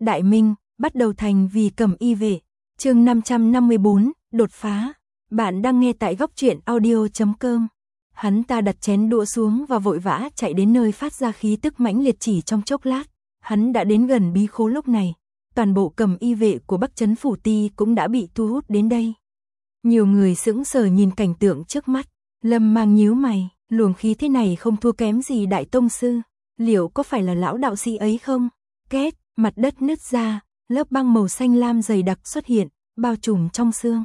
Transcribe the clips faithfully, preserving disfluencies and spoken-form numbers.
Đại Minh, bắt đầu thành vì Cẩm Y vệ. Chương năm trăm năm mươi bốn, đột phá. Bạn đang nghe tại góc truyện audio chấm com. Hắn ta đặt chén đũa xuống và vội vã chạy đến nơi phát ra khí tức mãnh liệt, chỉ trong chốc lát. Hắn đã đến gần bí khố. Lúc này, toàn bộ Cẩm Y vệ của Bắc Trấn Phủ Ti cũng đã bị thu hút đến đây. Nhiều người sững sờ nhìn cảnh tượng trước mắt. Lâm Mang nhíu mày, luồng khí thế này không thua kém gì Đại Tông Sư. Liệu có phải là lão đạo sĩ ấy không? Két, mặt đất nứt ra, lớp băng màu xanh lam dày đặc xuất hiện, bao trùm trong sương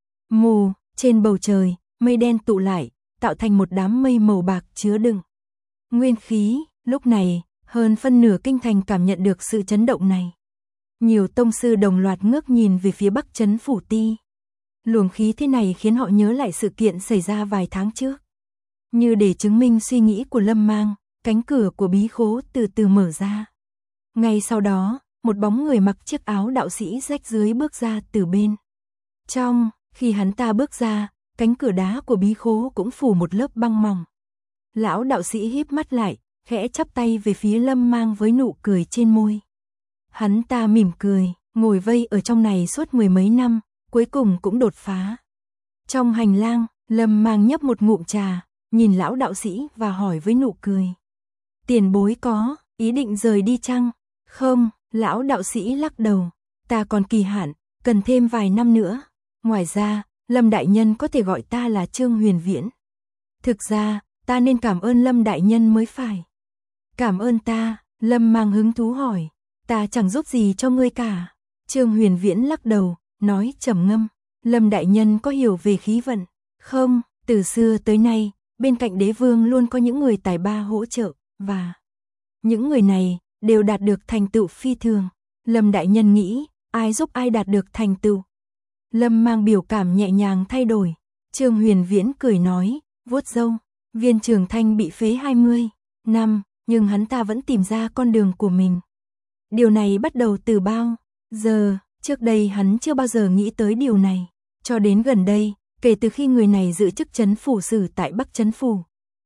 mù. Trên bầu trời, mây đen tụ lại, tạo thành một đám mây màu bạc chứa đựng nguyên khí. Lúc này, hơn phân nửa kinh thành cảm nhận được sự chấn động này. Nhiều tông sư đồng loạt ngước nhìn về phía Bắc Trấn Phủ Ti. Luồng khí thế này khiến họ nhớ lại sự kiện xảy ra vài tháng trước. Như để chứng minh suy nghĩ của Lâm Mang, cánh cửa của bí khố từ từ mở ra. Ngay sau đó, một bóng người mặc chiếc áo đạo sĩ rách rưới bước ra từ bên trong. Khi hắn ta bước ra, cánh cửa đá của bí khố cũng phủ một lớp băng mỏng. Lão đạo sĩ híp mắt lại, khẽ chắp tay về phía Lâm Mang với nụ cười trên môi. Hắn ta mỉm cười, ngồi vây ở trong này suốt mười mấy năm, cuối cùng cũng đột phá. Trong hành lang, Lâm Mang nhấp một ngụm trà, nhìn lão đạo sĩ và hỏi với nụ cười. Tiền bối có ý định rời đi chăng? Không, lão đạo sĩ lắc đầu. Ta còn kỳ hạn, cần thêm vài năm nữa. Ngoài ra, Lâm Đại Nhân có thể gọi ta là Trương Huyền Viễn. Thực ra, ta nên cảm ơn Lâm Đại Nhân mới phải. Cảm ơn ta? Lâm Mang hứng thú hỏi. Ta chẳng giúp gì cho ngươi cả. Trương Huyền Viễn lắc đầu, nói trầm ngâm. Lâm Đại Nhân có hiểu về khí vận không? Từ xưa tới nay, bên cạnh đế vương luôn có những người tài ba hỗ trợ, và những người này đều đạt được thành tựu phi thường. Lâm Đại Nhân nghĩ, ai giúp ai đạt được thành tựu? Lâm Mang biểu cảm nhẹ nhàng thay đổi. Trương Huyền Viễn cười nói, vuốt râu. Viên Trường Thanh bị phế hai mươi năm, nhưng hắn ta vẫn tìm ra con đường của mình. Điều này bắt đầu từ bao giờ? Trước đây hắn chưa bao giờ nghĩ tới điều này. Cho đến gần đây, kể từ khi người này giữ chức trấn phủ sử tại Bắc Trấn Phủ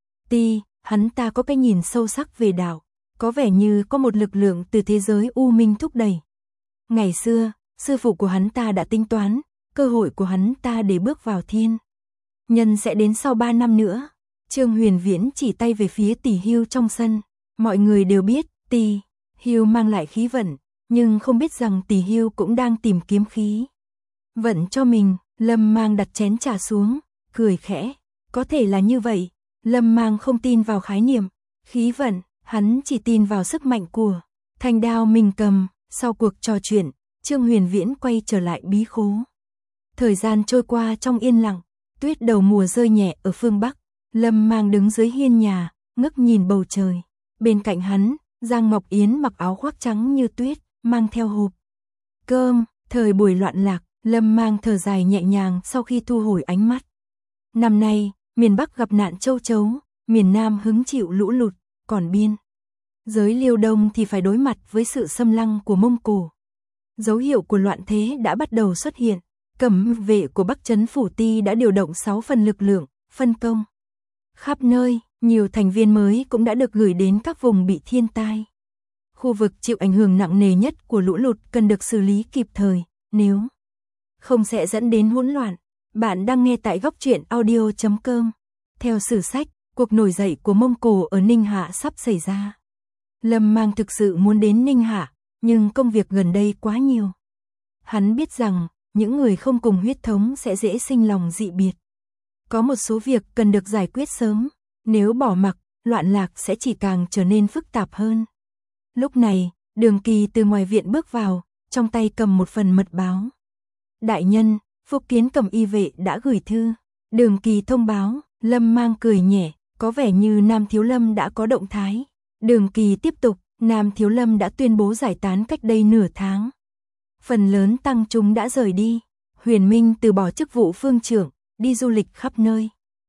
Ti, hắn ta có cái nhìn sâu sắc về đạo. Có vẻ như có một lực lượng từ thế giới u minh thúc đẩy. Ngày xưa, sư phụ của hắn ta đã tính toán, cơ hội của hắn ta để bước vào thiên nhân sẽ đến sau ba năm nữa. Trương Huyền Viễn chỉ tay về phía Tỷ Hưu trong sân. Mọi người đều biết, Tỷ Hưu mang lại khí vận, nhưng không biết rằng Tỷ Hưu cũng đang tìm kiếm khí vận cho mình. Lâm Mang đặt chén trà xuống, cười khẽ. Có thể là như vậy. Lâm Mang không tin vào khái niệm khí vận, hắn chỉ tin vào sức mạnh của thanh đao mình cầm. Sau cuộc trò chuyện, Trương Huyền Viễn quay trở lại bí khố. Thời gian trôi qua trong yên lặng, tuyết đầu mùa rơi nhẹ ở phương Bắc. Lâm Mang đứng dưới hiên nhà, ngước nhìn bầu trời. Bên cạnh hắn, Giang Ngọc Yến mặc áo khoác trắng như tuyết, mang theo hộp cơm. Thời buổi loạn lạc, Lâm Mang thở dài nhẹ nhàng sau khi thu hồi ánh mắt. Năm nay, miền Bắc gặp nạn châu chấu, miền Nam hứng chịu lũ lụt, còn biên giới Liêu Đông thì phải đối mặt với sự xâm lăng của Mông Cổ. Dấu hiệu của loạn thế đã bắt đầu xuất hiện. Cẩm vệ của Bắc Trấn Phủ Ti đã điều động sáu phần lực lượng, phân công khắp nơi. Nhiều thành viên mới cũng đã được gửi đến các vùng bị thiên tai. Khu vực chịu ảnh hưởng nặng nề nhất của lũ lụt cần được xử lý kịp thời, nếu không sẽ dẫn đến hỗn loạn. Bạn đang nghe tại góc truyện audio chấm com. Theo sử sách, cuộc nổi dậy của Mông Cổ ở Ninh Hạ sắp xảy ra. Lâm Mang thực sự muốn đến Ninh Hạ, nhưng công việc gần đây quá nhiều. Hắn biết rằng, những người không cùng huyết thống sẽ dễ sinh lòng dị biệt. Có một số việc cần được giải quyết sớm, nếu bỏ mặc, loạn lạc sẽ chỉ càng trở nên phức tạp hơn. Lúc này, Đường Kỳ từ ngoài viện bước vào, trong tay cầm một phần mật báo. Đại nhân, Phúc Kiến Cẩm Y vệ đã gửi thư. Đường Kỳ thông báo. Lâm Mang cười nhẹ, có vẻ như Nam Thiếu Lâm đã có động thái. Đường Kỳ tiếp tục, Nam Thiếu Lâm đã tuyên bố giải tán cách đây nửa tháng. Phần lớn tăng chúng đã rời đi. Huyền Minh từ bỏ chức vụ phương trưởng, đi du lịch khắp nơi.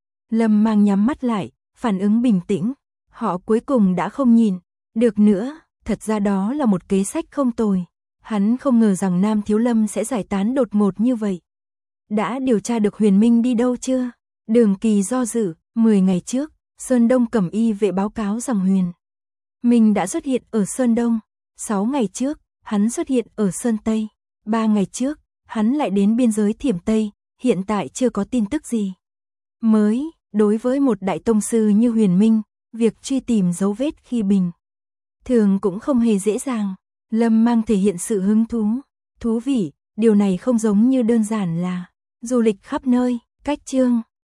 Lâm Mang nhắm mắt lại, phản ứng bình tĩnh. Họ cuối cùng đã không nhìn được nữa. Thật ra đó là một kế sách không tồi. Hắn không ngờ rằng Nam Thiếu Lâm sẽ giải tán đột ngột như vậy. Đã điều tra được Huyền Minh đi đâu chưa? Đường Kỳ do dự. Mười ngày trước, Sơn Đông Cẩm Y vệ báo cáo rằng Huyền Minh đã xuất hiện ở Sơn Đông. Sáu ngày trước, hắn xuất hiện ở Sơn Tây. Ba ngày trước, hắn lại đến biên giới Thiểm Tây, hiện tại chưa có tin tức gì. Mới, đối với một đại tông sư như Huyền Minh, việc truy tìm dấu vết khi bình thường cũng không hề dễ dàng. Lâm Mang thể hiện sự hứng thú. Thú vị, điều này không giống như đơn giản là du lịch khắp nơi. Cách chương